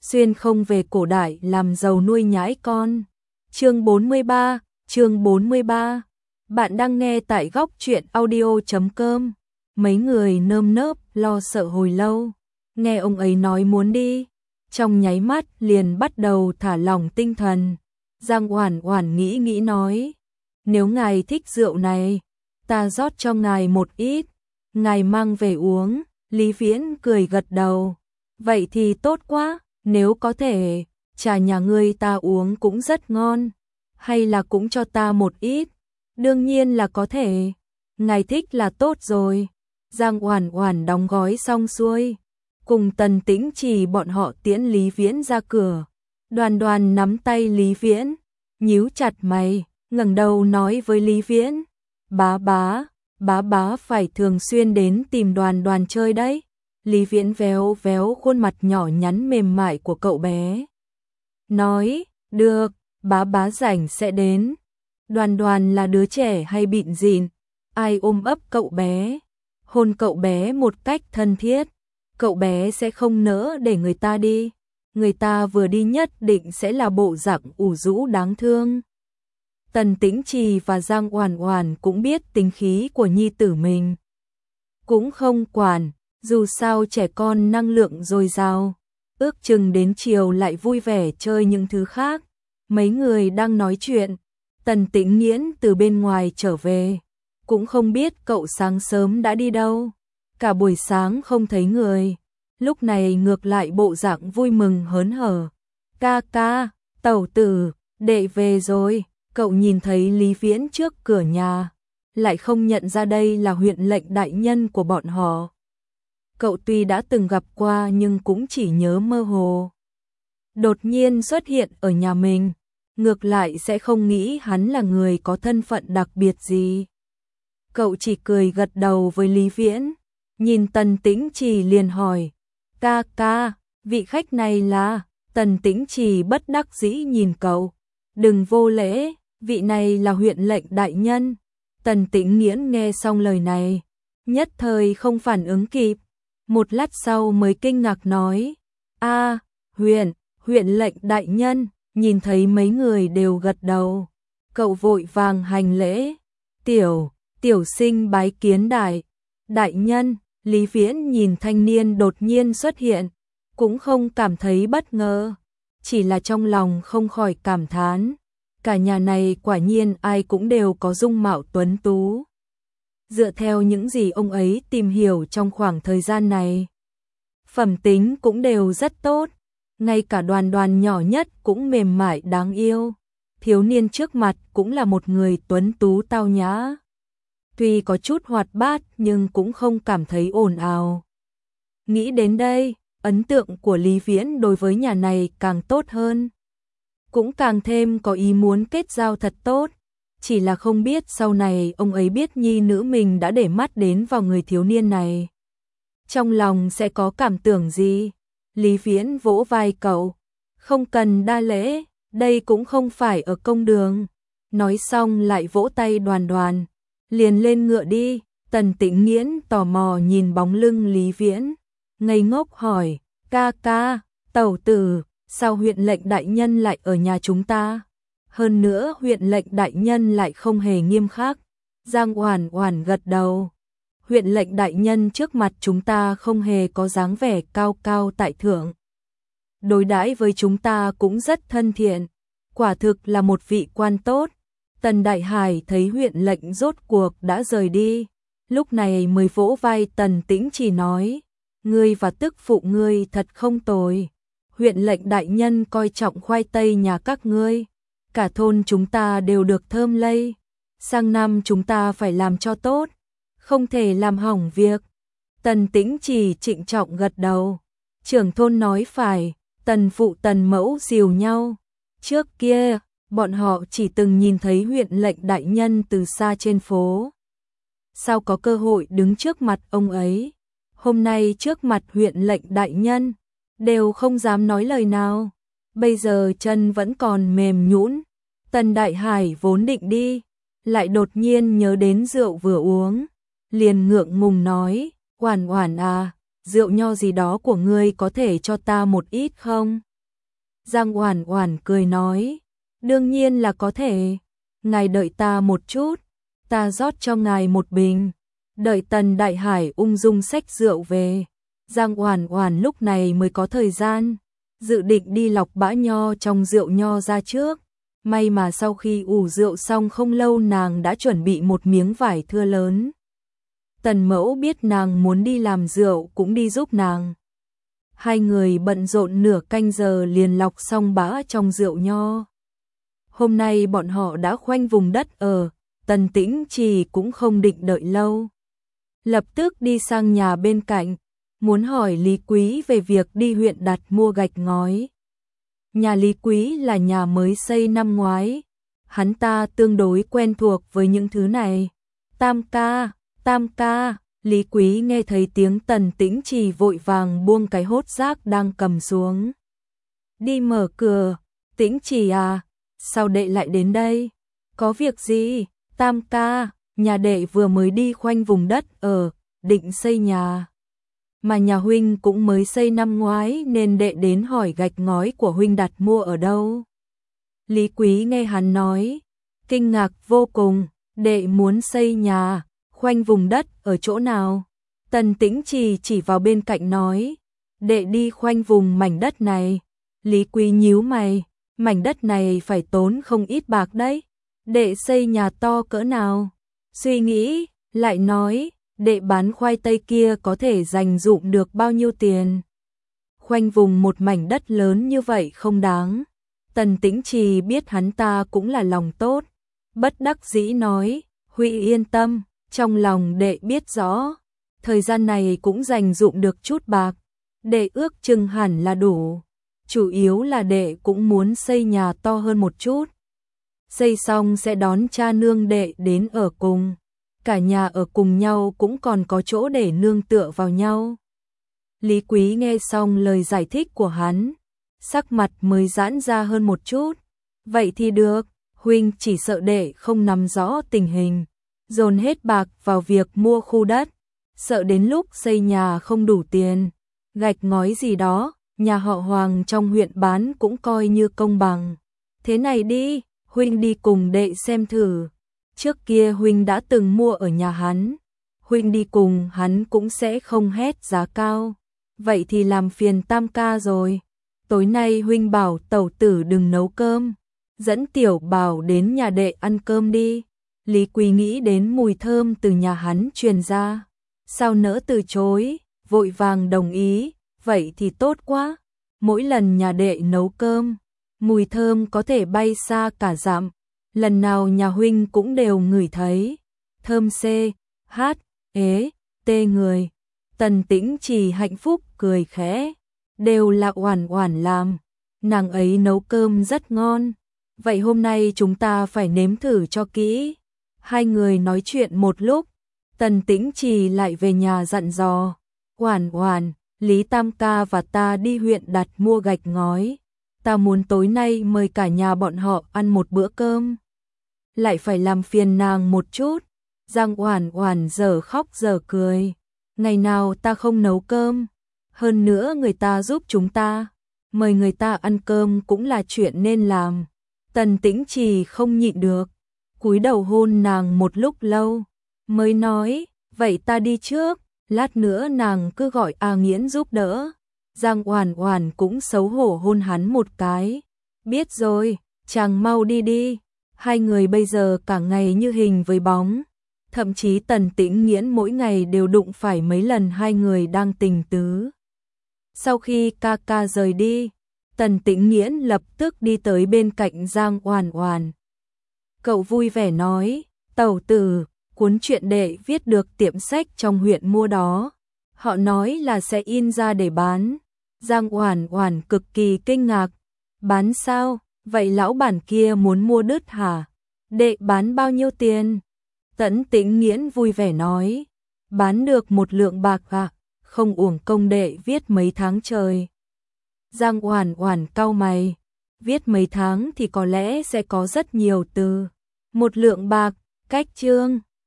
xuyên không về cổ đại làm giàu nuôi nhãi con. Chương 43. Bạn đang nghe tại góc truyện audio.com. Mấy người nơm nớp lo sợ hồi lâu, nghe ông ấy nói muốn đi, trong nháy mắt liền bắt đầu thả lỏng tinh thần. Giang Oản Oản nghĩ nói, nếu ngài thích rượu này, ta rót cho ngài một ít, ngài mang về uống. Lý Viễn cười gật đầu, vậy thì tốt quá, nếu có thể, trà nhà ngươi ta uống cũng rất ngon, hay là cũng cho ta một ít. Đương nhiên là có thể, ngài thích là tốt rồi. Giang Oản Oản đóng gói xong xuôi, cùng Tần Tĩnh Trì bọn họ tiễn Lý Viễn ra cửa. Đoàn Đoàn nắm tay Lý Viễn, nhíu chặt mày, ngẩng đầu nói với Lý Viễn, bá bá phải thường xuyên đến tìm Đoàn Đoàn chơi đấy. Lý Viễn véo véo khuôn mặt nhỏ nhắn mềm mại của cậu bé, nói, được, bá rảnh sẽ đến. Đoàn Đoàn là đứa trẻ hay bịn rịn, ai ôm ấp cậu bé, hôn cậu bé một cách thân thiết, cậu bé sẽ không nỡ để người ta đi. Người ta vừa đi nhất định sẽ là bộ dạng ủ rũ đáng thương. Tần Tĩnh Trì và Giang Oản Oản cũng biết tính khí của nhi tử mình, cũng không quản, dù sao trẻ con năng lượng dồi dào, ước chừng đến chiều lại vui vẻ chơi những thứ khác. Mấy người đang nói chuyện, Tần Tĩnh Nghiễn từ bên ngoài trở về, cũng không biết cậu sáng sớm đã đi đâu, cả buổi sáng không thấy người, lúc này ngược lại bộ dạng vui mừng hớn hở. Ca, tẩu tử, đệ về rồi. Cậu nhìn thấy Lý Viễn trước cửa nhà, lại không nhận ra đây là huyện lệnh đại nhân của bọn họ. Cậu tuy đã từng gặp qua nhưng cũng chỉ nhớ mơ hồ. Đột nhiên xuất hiện ở nhà mình, ngược lại sẽ không nghĩ hắn là người có thân phận đặc biệt gì. Cậu chỉ cười gật đầu với Lý Viễn, nhìn Tần Tĩnh Trì liền hỏi, ca, vị khách này là... Tần Tĩnh Trì bất đắc dĩ nhìn cậu, đừng vô lễ, vị này là huyện lệnh đại nhân. Tần Tĩnh Nghiễn nghe xong lời này, nhất thời không phản ứng kịp, một lát sau mới kinh ngạc nói, huyện lệnh đại nhân. Nhìn thấy mấy người đều gật đầu, cậu vội vàng hành lễ, tiểu sinh bái kiến đại nhân. Lý Viễn nhìn thanh niên đột nhiên xuất hiện, cũng không cảm thấy bất ngờ, chỉ là trong lòng không khỏi cảm thán, cả nhà này quả nhiên ai cũng đều có dung mạo tuấn tú. Dựa theo những gì ông ấy tìm hiểu trong khoảng thời gian này, phẩm tính cũng đều rất tốt, ngay cả Đoàn Đoàn nhỏ nhất cũng mềm mại đáng yêu. Thiếu niên trước mặt cũng là một người tuấn tú tao nhã, tuy có chút hoạt bát nhưng cũng không cảm thấy ồn ào. Nghĩ đến đây, ấn tượng của Lý Viễn đối với nhà này càng tốt hơn, cũng càng thêm có ý muốn kết giao thật tốt. Chỉ là không biết sau này ông ấy biết nhi nữ mình đã để mắt đến vào người thiếu niên này, trong lòng sẽ có cảm tưởng gì. Lý Viễn vỗ vai cậu, không cần đa lễ, đây cũng không phải ở công đường. Nói xong lại vỗ tay Đoàn Đoàn, liền lên ngựa đi. Tần Tĩnh Nghiễn tò mò nhìn bóng lưng Lý Viễn, ngây ngốc hỏi, ca, tẩu tử, sao huyện lệnh đại nhân lại ở nhà chúng ta? Hơn nữa huyện lệnh đại nhân lại không hề nghiêm khắc. Giang Oản Oản gật đầu, huyện lệnh đại nhân trước mặt chúng ta không hề có dáng vẻ cao cao tại thượng, đối đãi với chúng ta cũng rất thân thiện, quả thực là một vị quan tốt. Tần Đại Hải thấy huyện lệnh rốt cuộc đã rời đi, lúc này mới vỗ vai Tần Tĩnh Trì nói, ngươi và tức phụ ngươi thật không tồi, huyện lệnh đại nhân coi trọng khoai tây nhà các ngươi, cả thôn chúng ta đều được thơm lây, sang năm chúng ta phải làm cho tốt, không thể làm hỏng việc. Tần Tĩnh Trì trịnh trọng gật đầu, trưởng thôn nói phải. Tần phụ Tần mẫu dìu nhau, trước kia bọn họ chỉ từng nhìn thấy huyện lệnh đại nhân từ xa trên phố, sao có cơ hội đứng trước mặt ông ấy. Hôm nay trước mặt huyện lệnh đại nhân, đều không dám nói lời nào, bây giờ chân vẫn còn mềm nhũn. Tần Đại Hải vốn định đi, lại đột nhiên nhớ đến rượu vừa uống, liền ngượng ngùng nói, Oản Oản à, rượu nho gì đó của ngươi có thể cho ta một ít không? Giang Oản Oản cười nói, đương nhiên là có thể. Ngài đợi ta một chút, ta rót cho ngài một bình. Đợi Tần Đại Hải ung dung xách rượu về, Giang Oản Oản lúc này mới có thời gian, dự định đi lọc bã nho trong rượu nho ra trước. May mà sau khi ủ rượu xong không lâu nàng đã chuẩn bị một miếng vải thưa lớn. Tần Mẫu biết nàng muốn đi làm rượu cũng đi giúp nàng. Hai người bận rộn nửa canh giờ liền lọc xong bã trong rượu nho. Hôm nay bọn họ đã khoanh vùng đất ở, Tần Tĩnh Trì cũng không định đợi lâu. Lập tức đi sang nhà bên cạnh, muốn hỏi Lý Quý về việc đi huyện đặt mua gạch ngói. Nhà Lý Quý là nhà mới xây năm ngoái, hắn ta tương đối quen thuộc với những thứ này. Tam ca, Lý Quý nghe thấy tiếng Tần Tĩnh Trì vội vàng buông cái hốt rác đang cầm xuống. Đi mở cửa, Tĩnh Trì à, sao đệ lại đến đây? Có việc gì? Tam ca, nhà đệ vừa mới đi khoanh vùng đất ở, định xây nhà. Mà nhà huynh cũng mới xây năm ngoái nên đệ đến hỏi gạch ngói của huynh đặt mua ở đâu. Lý Quý nghe hắn nói, kinh ngạc vô cùng, đệ muốn xây nhà, khoanh vùng đất ở chỗ nào? Tần Tĩnh Trì chỉ vào bên cạnh nói, đệ đi khoanh vùng mảnh đất này. Lý Quý nhíu mày, mảnh đất này phải tốn không ít bạc đấy. Đệ xây nhà to cỡ nào? Suy nghĩ, lại nói, đệ bán khoai tây kia có thể dành dụm được bao nhiêu tiền? Khoanh vùng một mảnh đất lớn như vậy không đáng. Tần Tĩnh Trì biết hắn ta cũng là lòng tốt, bất đắc dĩ nói, Huy yên tâm, trong lòng đệ biết rõ, thời gian này cũng dành dụm được chút bạc, đệ ước chừng hẳn là đủ. Chủ yếu là đệ cũng muốn xây nhà to hơn một chút. Xây xong sẽ đón cha nương đệ đến ở cùng. Cả nhà ở cùng nhau cũng còn có chỗ để nương tựa vào nhau. Lý Quý nghe xong lời giải thích của hắn, sắc mặt mới giãn ra hơn một chút. Vậy thì được, huynh chỉ sợ đệ không nắm rõ tình hình, dồn hết bạc vào việc mua khu đất, sợ đến lúc xây nhà không đủ tiền. Gạch ngói gì đó, nhà họ Hoàng trong huyện bán cũng coi như công bằng. Thế này đi, huynh đi cùng đệ xem thử. Trước kia huynh đã từng mua ở nhà hắn, huynh đi cùng hắn cũng sẽ không hét giá cao. Vậy thì làm phiền Tam ca rồi. Tối nay huynh bảo tẩu tử đừng nấu cơm, dẫn Tiểu Bảo đến nhà đệ ăn cơm đi. Lý Quý nghĩ đến mùi thơm từ nhà hắn truyền ra, sao nỡ từ chối, vội vàng đồng ý. Vậy thì tốt quá, mỗi lần nhà đệ nấu cơm, mùi thơm có thể bay xa cả dặm. Lần nào nhà huynh cũng đều ngửi thấy, thơm tê người. Tần Tĩnh Trì hạnh phúc cười khẽ, đều là Oản Oản làm, nàng ấy nấu cơm rất ngon, vậy hôm nay chúng ta phải nếm thử cho kỹ. Hai người nói chuyện một lúc, Tần Tĩnh Trì lại về nhà dặn dò, Oản Oản, Lý Tam ca và ta đi huyện đặt mua gạch ngói, ta muốn tối nay mời cả nhà bọn họ ăn một bữa cơm. Lại phải làm phiền nàng một chút. Giang Oản Oản giờ khóc giờ cười, ngày nào ta không nấu cơm, hơn nữa người ta giúp chúng ta, mời người ta ăn cơm cũng là chuyện nên làm. Tần Tĩnh Trì không nhịn được, cúi đầu hôn nàng một lúc lâu, mới nói, vậy ta đi trước, lát nữa nàng cứ gọi A Nghiễn giúp đỡ. Giang Oản Oản cũng xấu hổ hôn hắn một cái, biết rồi, chàng mau đi đi. Hai người bây giờ cả ngày như hình với bóng, thậm chí Tần Tĩnh Nghiễn mỗi ngày đều đụng phải mấy lần hai người đang tình tứ. Sau khi ca ca rời đi, Tần Tĩnh Nghiễn lập tức đi tới bên cạnh Giang Oản Oản. Cậu vui vẻ nói, tẩu tử, cuốn truyện đệ viết được tiệm sách trong huyện mua đó. Họ nói là sẽ in ra để bán. Giang Oản Oản cực kỳ kinh ngạc. Bán sao? Vậy lão bản kia muốn mua đứt hả? Đệ bán bao nhiêu tiền? Tần Tĩnh Nghiễn vui vẻ nói, bán được 1 lượng bạc ạ, không uổng công đệ viết mấy tháng trời. Giang Oản Oản cau mày, viết mấy tháng thì có lẽ sẽ có rất nhiều từ. 1 lượng bạc, cách chương